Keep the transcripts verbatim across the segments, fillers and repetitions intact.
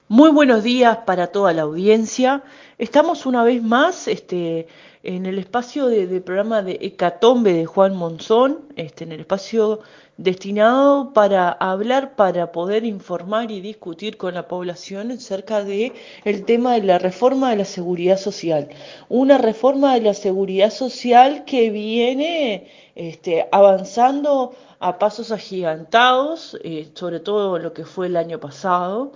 Muy buenos días para toda la audiencia. Estamos una vez más este, en el espacio de, de programa de Hecatombe de Juan Monzón, este, en el espacio destinado para hablar, para poder informar y discutir con la población acerca de el tema de la reforma de la seguridad social. Una reforma de la seguridad social que viene este, avanzando a pasos agigantados, eh, sobre todo lo que fue el año pasado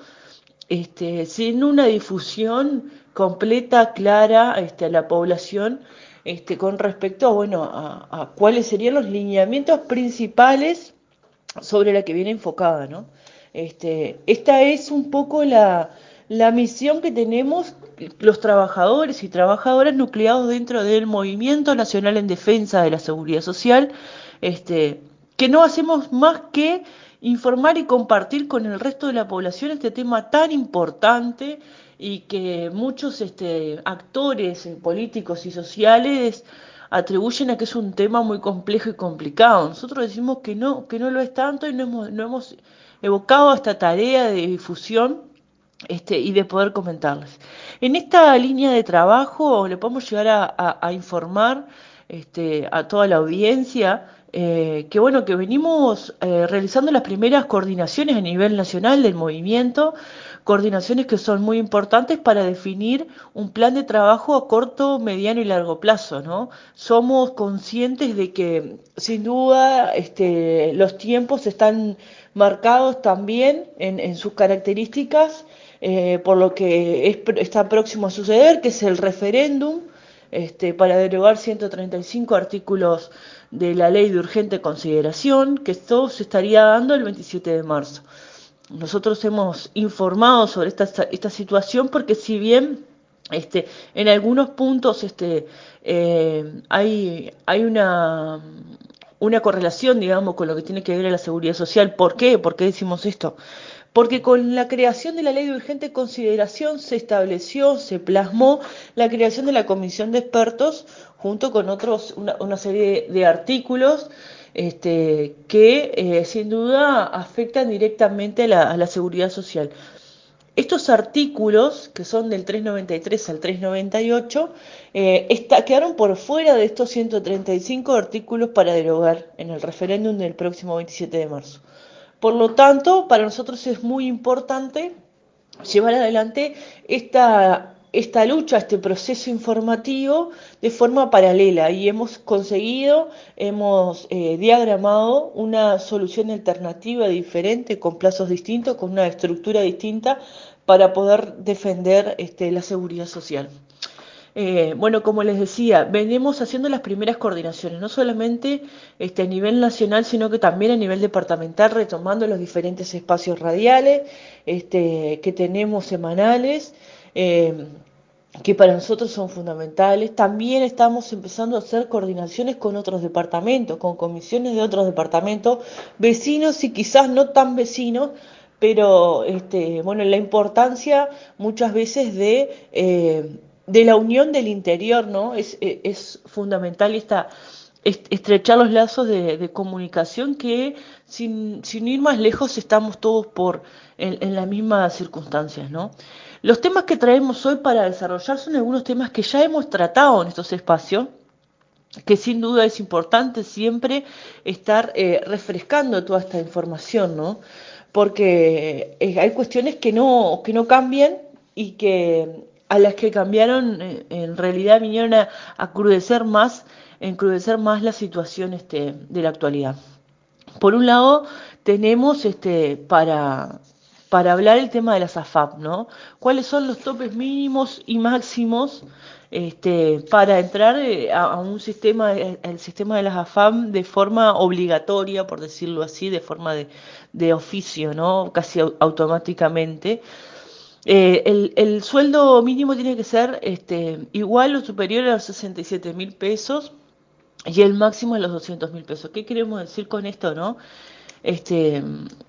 este, sin una difusión completa, clara, este, a la población, este, con respecto bueno, a, a cuáles serían los lineamientos principales sobre la que viene enfocada, ¿no? Este, esta es un poco la, la misión que tenemos los trabajadores y trabajadoras nucleados dentro del Movimiento Nacional en Defensa de la Seguridad Social, este, que no hacemos más que informar y compartir con el resto de la población este tema tan importante y que muchos este, actores políticos y sociales atribuyen a que es un tema muy complejo y complicado. Nosotros decimos que no, que no lo es tanto y no hemos, no hemos evocado esta tarea de difusión este, y de poder comentarles. En esta línea de trabajo le podemos llegar a, a, a informar este, a toda la audiencia eh, que bueno que venimos eh, realizando las primeras coordinaciones a nivel nacional del movimiento, coordinaciones que son muy importantes para definir un plan de trabajo a corto, mediano y largo plazo, ¿no? Somos conscientes de que sin duda este, los tiempos están marcados también en, en sus características eh, por lo que es, está próximo a suceder, que es el referéndum este, para derogar ciento treinta y cinco artículos de la ley de urgente consideración, que esto se estaría dando el veintisiete de marzo. Nosotros hemos informado sobre esta, esta situación porque si bien este, en algunos puntos este, eh, hay, hay una, una correlación, digamos, con lo que tiene que ver a la seguridad social. ¿Por qué? ¿Por qué decimos esto? Porque con la creación de la ley de urgente consideración se estableció, se plasmó la creación de la comisión de expertos junto con otros, una, una serie de, de artículos este, que eh, sin duda afectan directamente a la, a la seguridad social. Estos artículos, que son del trescientos noventa y tres al trescientos noventa y ocho, eh, está, quedaron por fuera de estos ciento treinta y cinco artículos para derogar en el referéndum del próximo veintisiete de marzo. Por lo tanto, para nosotros es muy importante llevar adelante esta, esta lucha, este proceso informativo de forma paralela y hemos conseguido, hemos eh, diagramado una solución alternativa diferente, con plazos distintos, con una estructura distinta para poder defender este, la seguridad social. Eh, bueno, como les decía, venimos haciendo las primeras coordinaciones, no solamente este, a nivel nacional, sino que también a nivel departamental, retomando los diferentes espacios radiales este, que tenemos semanales, eh, que para nosotros son fundamentales. También estamos empezando a hacer coordinaciones con otros departamentos, con comisiones de otros departamentos, vecinos y quizás no tan vecinos, pero este, bueno, la importancia muchas veces de, eh, de la unión del interior, ¿no? Es, es, es fundamental esta, estrechar los lazos de, de comunicación que sin, sin, ir más lejos estamos todos por en, en las mismas circunstancias, ¿no? Los temas que traemos hoy para desarrollar son algunos temas que ya hemos tratado en estos espacios, que sin duda es importante siempre estar eh, refrescando toda esta información, ¿no? Porque eh, hay cuestiones que no, que no cambian y que a las que cambiaron eh, en realidad vinieron a, a crudecer más, encrudecer más la situación este, de la actualidad. Por un lado, tenemos este, para, para hablar el tema de las A F A P, ¿no? ¿Cuáles son los topes mínimos y máximos este, para entrar eh, a, a un sistema, el sistema de las A F A P de forma obligatoria, por decirlo así, de forma de, de oficio, ¿no? Casi au- automáticamente. Eh, el, el sueldo mínimo tiene que ser este, igual o superior a los sesenta y siete mil pesos y el máximo a los doscientos mil pesos. ¿Qué queremos decir con esto, no? Este,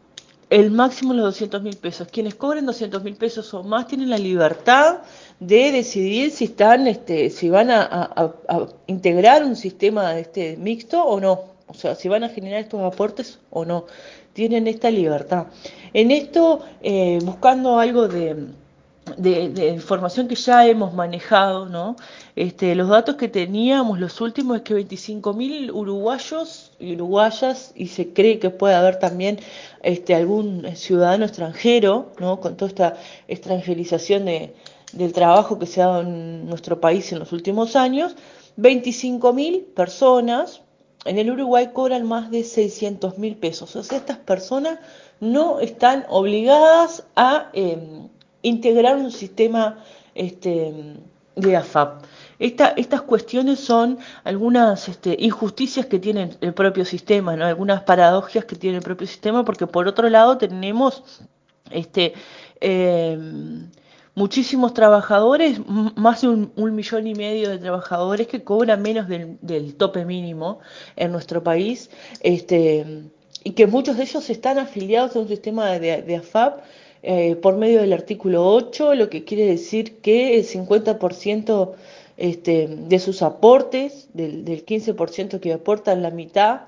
el máximo es los doscientos mil pesos. Quienes cobren doscientos mil pesos o más tienen la libertad de decidir si están, este, si van a, a- a integrar un sistema este, mixto o no. o sea, si van a generar estos aportes o no, tienen esta libertad. En esto, eh, buscando algo de, de, de información que ya hemos manejado, ¿no? Este, los datos que teníamos, los últimos, es que veinticinco mil uruguayos y uruguayas, y se cree que puede haber también este, algún ciudadano extranjero, ¿no? Con toda esta extranjerización de, del trabajo que se ha dado en nuestro país en los últimos años, veinticinco mil personas en el Uruguay cobran más de seiscientos mil pesos. O sea, estas personas no están obligadas a eh, integrar un sistema este, de A F A P. Esta, estas cuestiones son algunas este, injusticias que tiene el propio sistema, ¿no? Algunas paradojas que tiene el propio sistema, porque por otro lado tenemos este, eh, muchísimos trabajadores, más de un, un millón y medio de trabajadores que cobran menos del, del tope mínimo en nuestro país, este, y que muchos de ellos están afiliados a un sistema de, de A F A P eh, por medio del artículo ocho, lo que quiere decir que el cincuenta por ciento este, de sus aportes, del, del quince por ciento que aportan la mitad,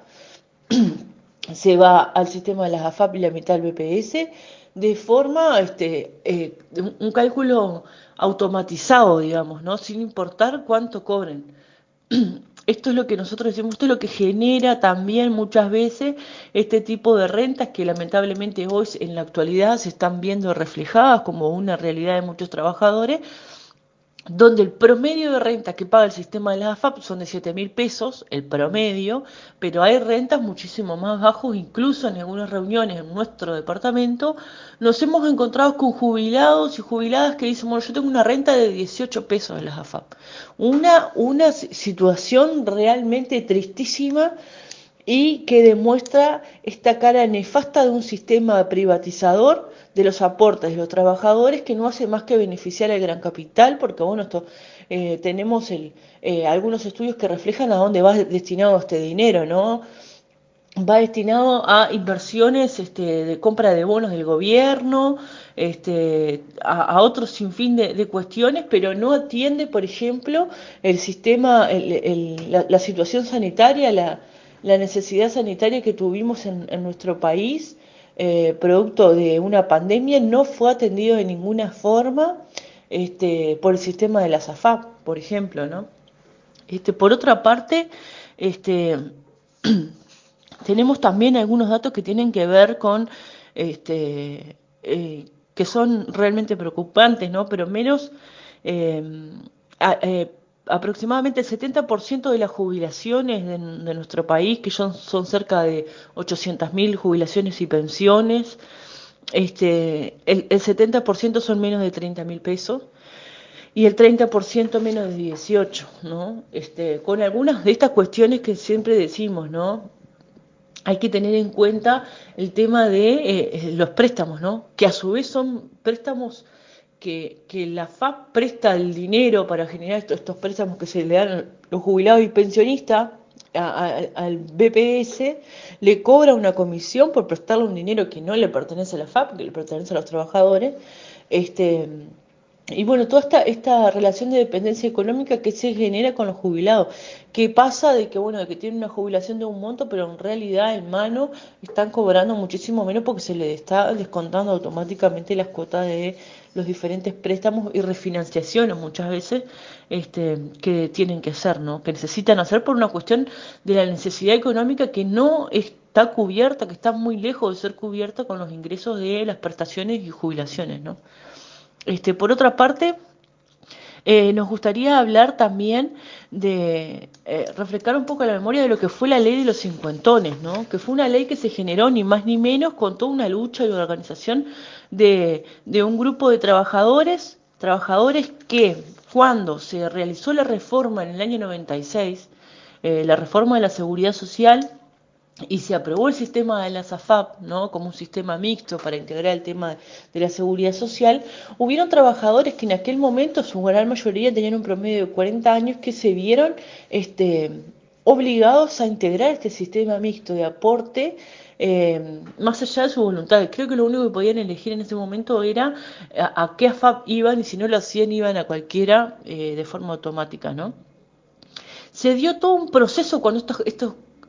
se va al sistema de las A F A P y la mitad al B P S, de forma, este, eh, un, un cálculo automatizado, digamos, ¿no? Sin importar cuánto cobren. Esto es lo que nosotros decimos, esto es lo que genera también muchas veces este tipo de rentas que lamentablemente hoy en la actualidad se están viendo reflejadas como una realidad de muchos trabajadores, donde el promedio de renta que paga el sistema de las A F A P son de siete mil pesos, el promedio, pero hay rentas muchísimo más bajos, incluso en algunas reuniones en nuestro departamento, nos hemos encontrado con jubilados y jubiladas que dicen, bueno, yo tengo una renta de dieciocho pesos de las A F A P. Una, una situación realmente tristísima y que demuestra esta cara nefasta de un sistema privatizador de los aportes de los trabajadores que no hace más que beneficiar al gran capital, porque bueno, esto eh, tenemos el, eh, algunos estudios que reflejan a dónde va destinado este dinero, ¿no? Va destinado a inversiones este, de compra de bonos del gobierno, este, a, a otro sinfín de, de cuestiones, pero no atiende, por ejemplo, el sistema, el, el, la, la situación sanitaria, la, la necesidad sanitaria que tuvimos en, en nuestro país, eh, producto de una pandemia, no fue atendido de ninguna forma este, por el sistema de la S A F A P, por ejemplo, ¿no? Este, por otra parte, este, tenemos también algunos datos que tienen que ver con, este, eh, que son realmente preocupantes, ¿no? Pero menos, eh, a, eh, aproximadamente el setenta por ciento de las jubilaciones de, de nuestro país, que son, son cerca de ochocientas mil jubilaciones y pensiones, este, el, el setenta por ciento son menos de treinta mil pesos y el treinta por ciento menos de dieciocho, ¿no? Este, con algunas de estas cuestiones que siempre decimos, ¿no? Hay que tener en cuenta el tema de eh, los préstamos, ¿no? Que a su vez son préstamos que, que la F A P presta el dinero para generar estos, estos préstamos que se le dan a los jubilados y pensionistas a, a, al B P S, le cobra una comisión por prestarle un dinero que no le pertenece a la F A P, que le pertenece a los trabajadores, este y bueno, toda esta, esta relación de dependencia económica que se genera con los jubilados, que pasa de que, bueno, de que tienen una jubilación de un monto, pero en realidad en mano están cobrando muchísimo menos porque se les está descontando automáticamente las cuotas de los diferentes préstamos y refinanciaciones muchas veces este, que tienen que hacer, ¿no? Que necesitan hacer por una cuestión de la necesidad económica que no está cubierta, que está muy lejos de ser cubierta con los ingresos de las prestaciones y jubilaciones, ¿no? Este, por otra parte, eh, nos gustaría hablar también de eh, refrescar un poco la memoria de lo que fue la ley de los cincuentones, ¿no? Que fue una ley que se generó ni más ni menos con toda una lucha y organización de, de un grupo de trabajadores, trabajadores que cuando se realizó la reforma en el año noventa y seis, eh, la reforma de la seguridad social, y se aprobó el sistema de la S A F A P, ¿no? Como un sistema mixto para integrar el tema de la seguridad social, hubieron trabajadores que en aquel momento, su gran mayoría tenían un promedio de cuarenta años, que se vieron este, obligados a integrar este sistema mixto de aporte, eh, más allá de su voluntad. Creo que lo único que podían elegir en ese momento era a, a qué A F A P iban, y si no lo hacían iban a cualquiera eh, de forma automática, ¿no? Se dio todo un proceso con estos, estos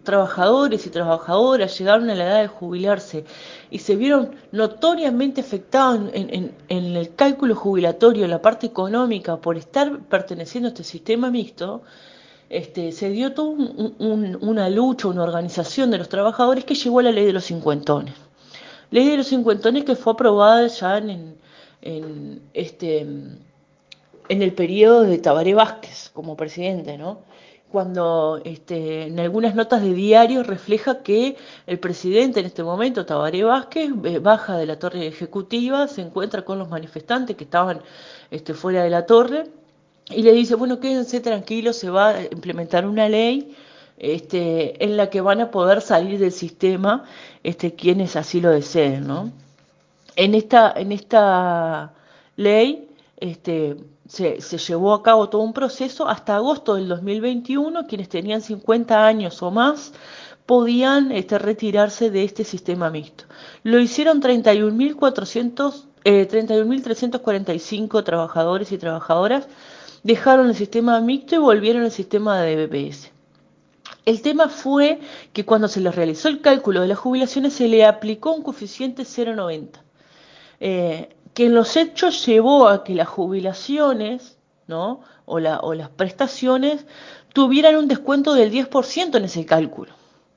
trabajadores y trabajadoras llegaron a la edad de jubilarse y se vieron notoriamente afectados en, en, en el cálculo jubilatorio, en la parte económica, por estar perteneciendo a este sistema mixto, este, se dio toda un, un, una lucha, una organización de los trabajadores que llegó a la ley de los cincuentones. Ley de los cincuentones que fue aprobada ya en, en, este, en el periodo de Tabaré Vázquez como presidente, ¿no? Cuando este, en algunas notas de diario refleja que el presidente en este momento, Tabaré Vázquez, eh, baja de la torre ejecutiva, se encuentra con los manifestantes que estaban este, fuera de la torre y le dice, bueno, quédense tranquilos, se va a implementar una ley este, en la que van a poder salir del sistema este, quienes así lo deseen, ¿no? En esta, en esta ley este, se, se llevó a cabo todo un proceso hasta agosto del dos mil veintiuno, quienes tenían cincuenta años o más podían este, retirarse de este sistema mixto. Lo hicieron treinta y un mil cuatrocientos, eh, treinta y un mil trescientos cuarenta y cinco trabajadores y trabajadoras, dejaron el sistema mixto y volvieron al sistema de B P S. El tema fue que cuando se les realizó el cálculo de las jubilaciones se le aplicó un coeficiente cero coma noventa, eh, que en los hechos llevó a que las jubilaciones, ¿no? o, la, o las prestaciones tuvieran un descuento del diez por ciento en ese cálculo.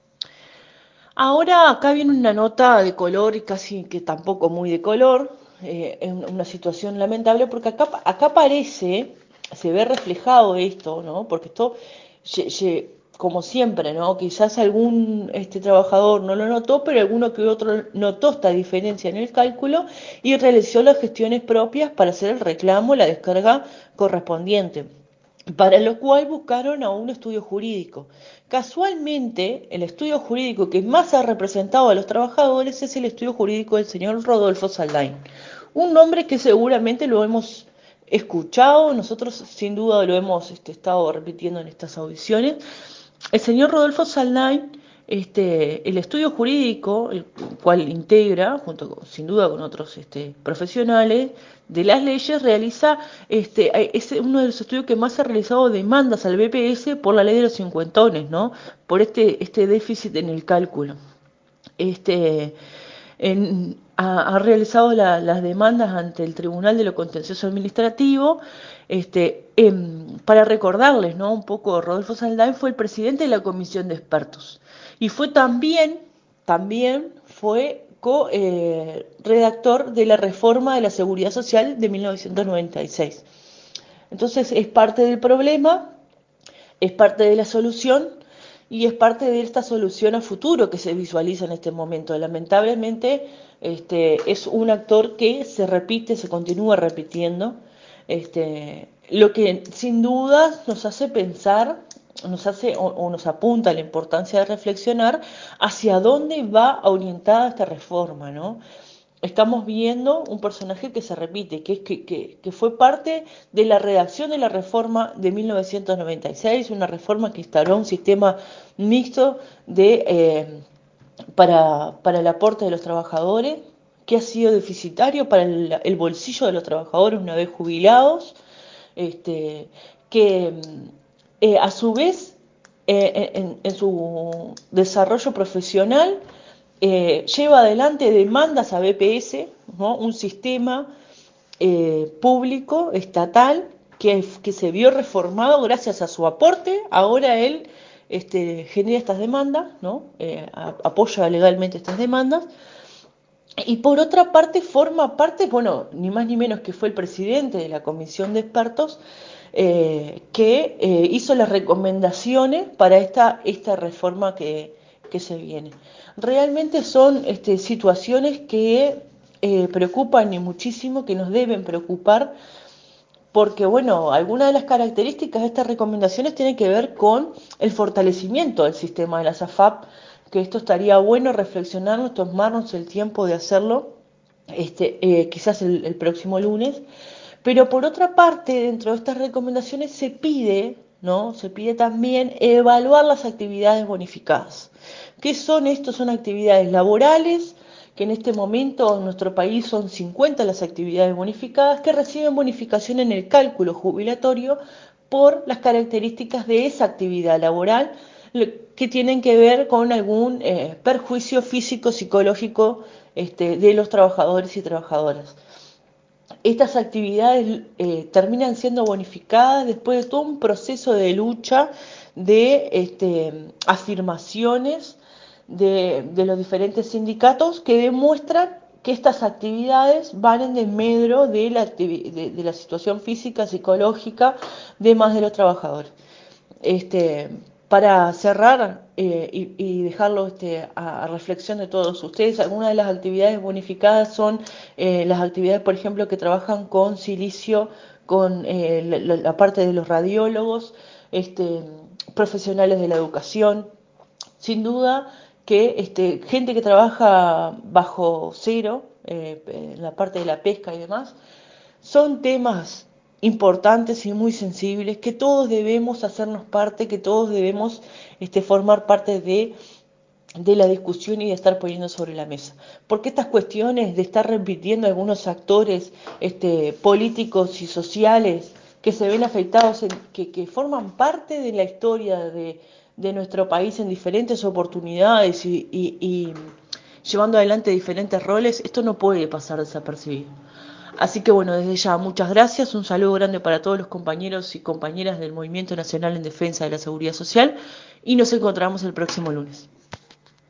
Ahora acá viene una nota de color y casi que tampoco muy de color, eh, en una situación lamentable porque acá, acá parece, se ve reflejado esto, ¿no? Porque esto, ye, ye, como siempre, ¿no? Quizás algún este, trabajador no lo notó, pero alguno que otro notó esta diferencia en el cálculo y realizó las gestiones propias para hacer el reclamo, la descarga correspondiente, para lo cual buscaron a un estudio jurídico. Casualmente, el estudio jurídico que más ha representado a los trabajadores es el estudio jurídico del señor Rodolfo Saldain, un nombre que seguramente lo hemos escuchado, nosotros sin duda lo hemos este, estado repitiendo en estas audiciones. El señor Rodolfo Saldain, este, el estudio jurídico, el cual integra, junto con, sin duda con otros este, profesionales de las leyes, realiza, este, es uno de los estudios que más ha realizado demandas al B P S por la ley de los cincuentones, ¿no? Por este, este déficit en el cálculo. Este, en, ha, ha, realizado la, las demandas ante el Tribunal de lo Contencioso Administrativo. Este, eh, para recordarles, ¿no? Un poco, Rodolfo Saldain fue el presidente de la Comisión de Expertos y fue también, también fue co-redactor eh, de la reforma de la Seguridad Social de mil novecientos noventa y seis. Entonces es parte del problema, es parte de la solución y es parte de esta solución a futuro que se visualiza en este momento. Lamentablemente este, es un actor que se repite, se continúa repitiendo, este, lo que sin duda nos hace pensar, nos hace o, o nos apunta a la importancia de reflexionar hacia dónde va orientada esta reforma, ¿no? Estamos viendo un personaje que se repite, que, es que, que, que fue parte de la redacción de la reforma de mil novecientos noventa y seis, una reforma que instauró un sistema mixto de, eh, para, para el aporte de los trabajadores, que ha sido deficitario para el, el bolsillo de los trabajadores una vez jubilados, este, que eh, a su vez eh, en, en su desarrollo profesional eh, lleva adelante demandas a B P S, ¿no? Un sistema eh, público, estatal, que, que se vio reformado gracias a su aporte. Ahora él este, genera estas demandas, ¿no? eh, a, apoya legalmente estas demandas. Y por otra parte forma parte, bueno, ni más ni menos que fue el presidente de la comisión de expertos eh, que eh, hizo las recomendaciones para esta, esta reforma que, que se viene. Realmente son este, situaciones que eh, preocupan y muchísimo, que nos deben preocupar, porque, bueno, algunas de las características de estas recomendaciones tienen que ver con el fortalecimiento del sistema de la S A F A P, que esto estaría bueno reflexionarnos, tomarnos el tiempo de hacerlo, este, eh, quizás el, el próximo lunes. Pero por otra parte, dentro de estas recomendaciones se pide, ¿no? Se pide también evaluar las actividades bonificadas. ¿Qué son estos? Son actividades laborales, que en este momento en nuestro país son cincuenta las actividades bonificadas, que reciben bonificación en el cálculo jubilatorio por las características de esa actividad laboral, que tienen que ver con algún eh, perjuicio físico, psicológico este, de los trabajadores y trabajadoras. Estas actividades eh, terminan siendo bonificadas después de todo un proceso de lucha, de este, afirmaciones de, de los diferentes sindicatos que demuestran que estas actividades van en desmedro de la, de, de la situación física, psicológica de más de los trabajadores. Este, para cerrar eh, y, y dejarlo este, a, a reflexión de todos ustedes, algunas de las actividades bonificadas son eh, las actividades, por ejemplo, que trabajan con silicio, con eh, la, la parte de los radiólogos, este, profesionales de la educación. Sin duda que este, gente que trabaja bajo cero, eh, en la parte de la pesca y demás, son temas importantes y muy sensibles que todos debemos hacernos parte, que todos debemos este, formar parte de, de la discusión y de estar poniendo sobre la mesa. Porque estas cuestiones de estar repitiendo algunos actores este, políticos y sociales que se ven afectados, en, que, que forman parte de la historia de, de nuestro país en diferentes oportunidades y, y, y llevando adelante diferentes roles, esto no puede pasar desapercibido. Así que bueno, desde ya muchas gracias, un saludo grande para todos los compañeros y compañeras del Movimiento Nacional en Defensa de la Seguridad Social y nos encontramos el próximo lunes.